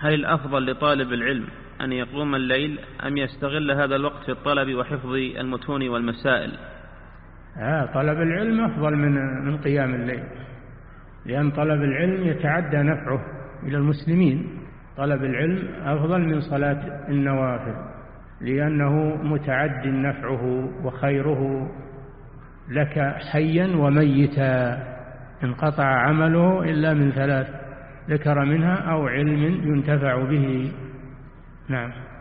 هل الأفضل لطالب العلم أن يقوم الليل أم يستغل هذا الوقت في الطلب وحفظ المتون والمسائل؟ طلب العلم أفضل من قيام الليل، لأن طلب العلم يتعدى نفعه إلى المسلمين. طلب العلم أفضل من صلاة النوافل، لأنه متعد نفعه وخيره لك حيا وميتا. انقطع عمله إلا من ثلاث ذكر منها أو علم ينتفع به. نعم.